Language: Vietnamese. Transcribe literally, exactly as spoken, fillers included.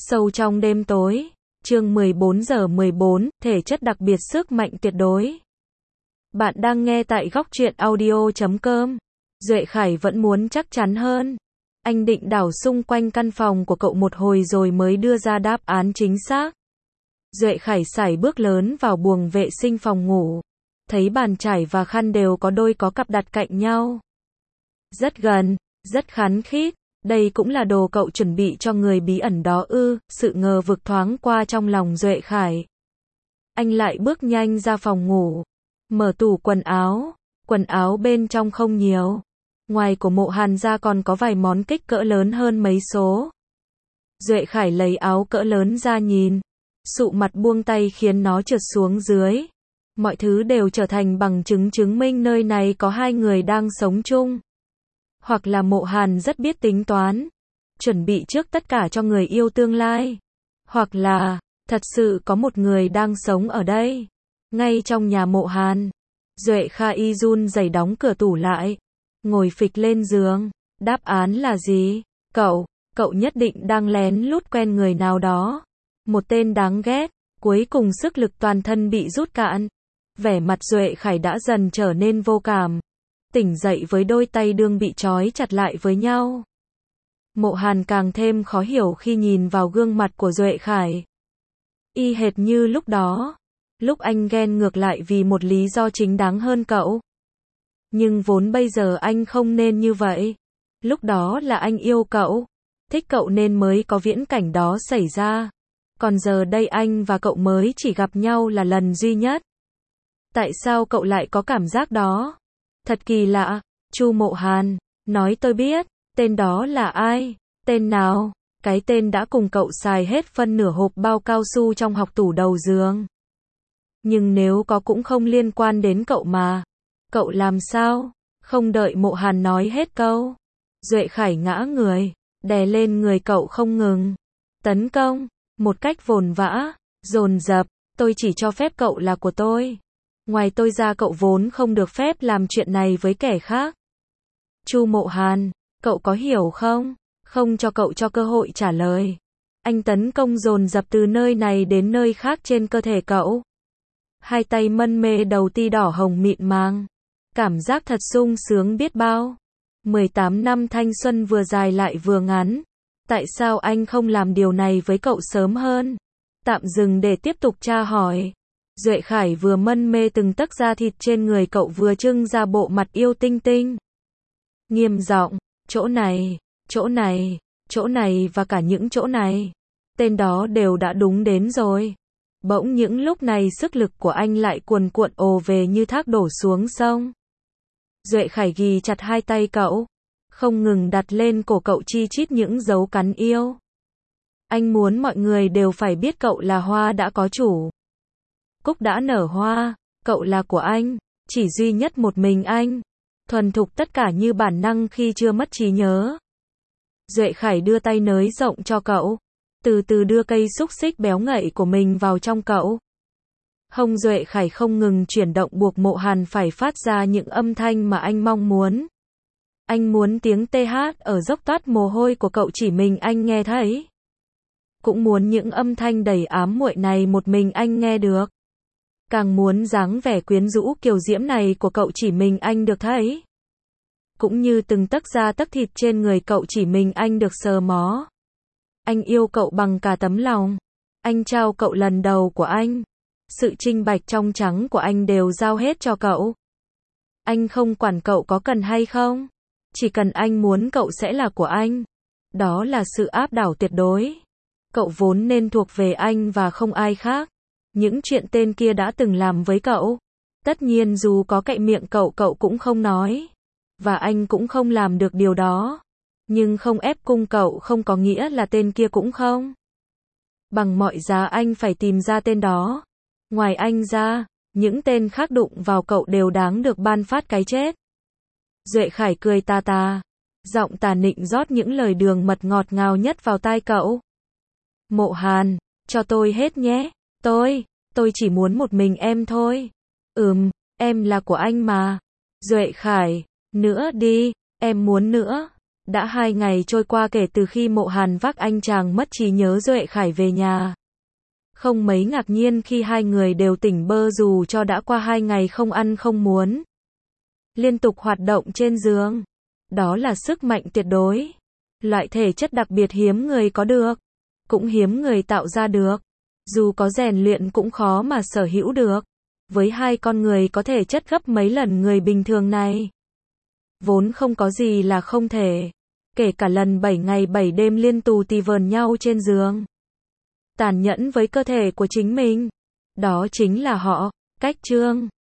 Sâu trong đêm tối, chương mười bốn giờ mười bốn, thể chất đặc biệt sức mạnh tuyệt đối. Bạn đang nghe tại góc truyện audio chấm com. Duệ Khải vẫn muốn chắc chắn hơn. Anh định đảo xung quanh căn phòng của cậu một hồi rồi mới đưa ra đáp án chính xác. Duệ Khải sải bước lớn vào buồng vệ sinh phòng ngủ. Thấy bàn chải và khăn đều có đôi có cặp đặt cạnh nhau. Rất gần, rất khán khít. Đây cũng là đồ cậu chuẩn bị cho người bí ẩn đó ư, sự ngờ vực thoáng qua trong lòng Duệ Khải. Anh lại bước nhanh ra phòng ngủ. Mở tủ quần áo. Quần áo bên trong không nhiều. Ngoài của Mộ Hàn ra còn có vài món kích cỡ lớn hơn mấy số. Duệ Khải lấy áo cỡ lớn ra nhìn. Sụ mặt buông tay khiến nó trượt xuống dưới. Mọi thứ đều trở thành bằng chứng chứng minh nơi này có hai người đang sống chung. Hoặc là Mộ Hàn rất biết tính toán, chuẩn bị trước tất cả cho người yêu tương lai. Hoặc là, thật sự có một người đang sống ở đây, ngay trong nhà Mộ Hàn. Duệ Khải run rẩy đóng cửa tủ lại, ngồi phịch lên giường. Đáp án là gì? Cậu, cậu nhất định đang lén lút quen người nào đó. Một tên đáng ghét. Cuối cùng sức lực toàn thân bị rút cạn. Vẻ mặt Duệ Khải đã dần trở nên vô cảm. Tỉnh dậy với đôi tay đương bị trói chặt lại với nhau. Mộ Hàn càng thêm khó hiểu khi nhìn vào gương mặt của Duệ Khải. Y hệt như lúc đó. Lúc anh ghen ngược lại vì một lý do chính đáng hơn cậu. Nhưng vốn bây giờ anh không nên như vậy. Lúc đó là anh yêu cậu, thích cậu nên mới có viễn cảnh đó xảy ra. Còn giờ đây anh và cậu mới chỉ gặp nhau là lần duy nhất. Tại sao cậu lại có cảm giác đó? Thật kỳ lạ. Chu Mộ Hàn, nói tôi biết, tên đó là ai? Tên nào? Cái tên đã cùng cậu xài hết phân nửa hộp bao cao su trong học tủ đầu giường. Nhưng nếu có cũng không liên quan đến cậu mà. Cậu làm sao? Không đợi Mộ Hàn nói hết câu. Duệ Khải ngã người, đè lên người cậu không ngừng. Tấn công, một cách vồn vã, dồn dập. Tôi chỉ cho phép cậu là của tôi. Ngoài tôi ra cậu vốn không được phép làm chuyện này với kẻ khác. Chu Mộ Hàn, cậu có hiểu không? Không cho cậu cho cơ hội trả lời. Anh tấn công dồn dập từ nơi này đến nơi khác trên cơ thể cậu. Hai tay mân mê đầu ti đỏ hồng mịn màng. Cảm giác thật sung sướng biết bao. mười tám năm thanh xuân vừa dài lại vừa ngắn. Tại sao anh không làm điều này với cậu sớm hơn? Tạm dừng để tiếp tục tra hỏi. Duệ Khải vừa mân mê từng tấc da thịt trên người cậu vừa trưng ra bộ mặt yêu tinh tinh. Nghiêm giọng, chỗ này, chỗ này, chỗ này và cả những chỗ này. Tên đó đều đã đúng đến rồi. Bỗng những lúc này sức lực của anh lại cuồn cuộn ồ về như thác đổ xuống sông. Duệ Khải ghì chặt hai tay cậu, không ngừng đặt lên cổ cậu chi chít những dấu cắn yêu. Anh muốn mọi người đều phải biết cậu là hoa đã có chủ. Cúc đã nở hoa, cậu là của anh, chỉ duy nhất một mình anh. Thuần thục tất cả như bản năng khi chưa mất trí nhớ. Duệ Khải đưa tay nới rộng cho cậu, từ từ đưa cây xúc xích béo ngậy của mình vào trong cậu. Hông Duệ Khải không ngừng chuyển động buộc Mộ Hàn phải phát ra những âm thanh mà anh mong muốn. Anh muốn tiếng tê hát ở dốc toát mồ hôi của cậu chỉ mình anh nghe thấy. Cũng muốn những âm thanh đầy ám muội này một mình anh nghe được. Càng muốn dáng vẻ quyến rũ kiều diễm này của cậu chỉ mình anh được thấy. Cũng như từng tấc da tấc thịt trên người cậu chỉ mình anh được sờ mó. Anh yêu cậu bằng cả tấm lòng. Anh trao cậu lần đầu của anh. Sự trinh bạch trong trắng của anh đều giao hết cho cậu. Anh không quản cậu có cần hay không. Chỉ cần anh muốn cậu sẽ là của anh. Đó là sự áp đảo tuyệt đối. Cậu vốn nên thuộc về anh và không ai khác. Những chuyện tên kia đã từng làm với cậu. Tất nhiên dù có cậy miệng cậu cậu cũng không nói. Và anh cũng không làm được điều đó. Nhưng không ép cung cậu không có nghĩa là tên kia cũng không. Bằng mọi giá anh phải tìm ra tên đó. Ngoài anh ra, những tên khác đụng vào cậu đều đáng được ban phát cái chết. Duệ Khải cười ta ta. Giọng tà nịnh rót những lời đường mật ngọt ngào nhất vào tai cậu. Mộ Hàn, cho tôi hết nhé. Tôi, tôi chỉ muốn một mình em thôi. Ừm, em là của anh mà. Duệ Khải, nữa đi, em muốn nữa. Đã hai ngày trôi qua kể từ khi Mộ Hàn vác anh chàng mất trí nhớ Duệ Khải về nhà. Không mấy ngạc nhiên khi hai người đều tỉnh bơ dù cho đã qua hai ngày không ăn không muốn. Liên tục hoạt động trên giường. Đó là sức mạnh tuyệt đối. Loại thể chất đặc biệt hiếm người có được. Cũng hiếm người tạo ra được. Dù có rèn luyện cũng khó mà sở hữu được. Với hai con người có thể chất gấp mấy lần người bình thường này. Vốn không có gì là không thể. Kể cả lần bảy ngày bảy đêm liên tù tì vờn nhau trên giường. Tàn nhẫn với cơ thể của chính mình. Đó chính là họ, Cách Trương.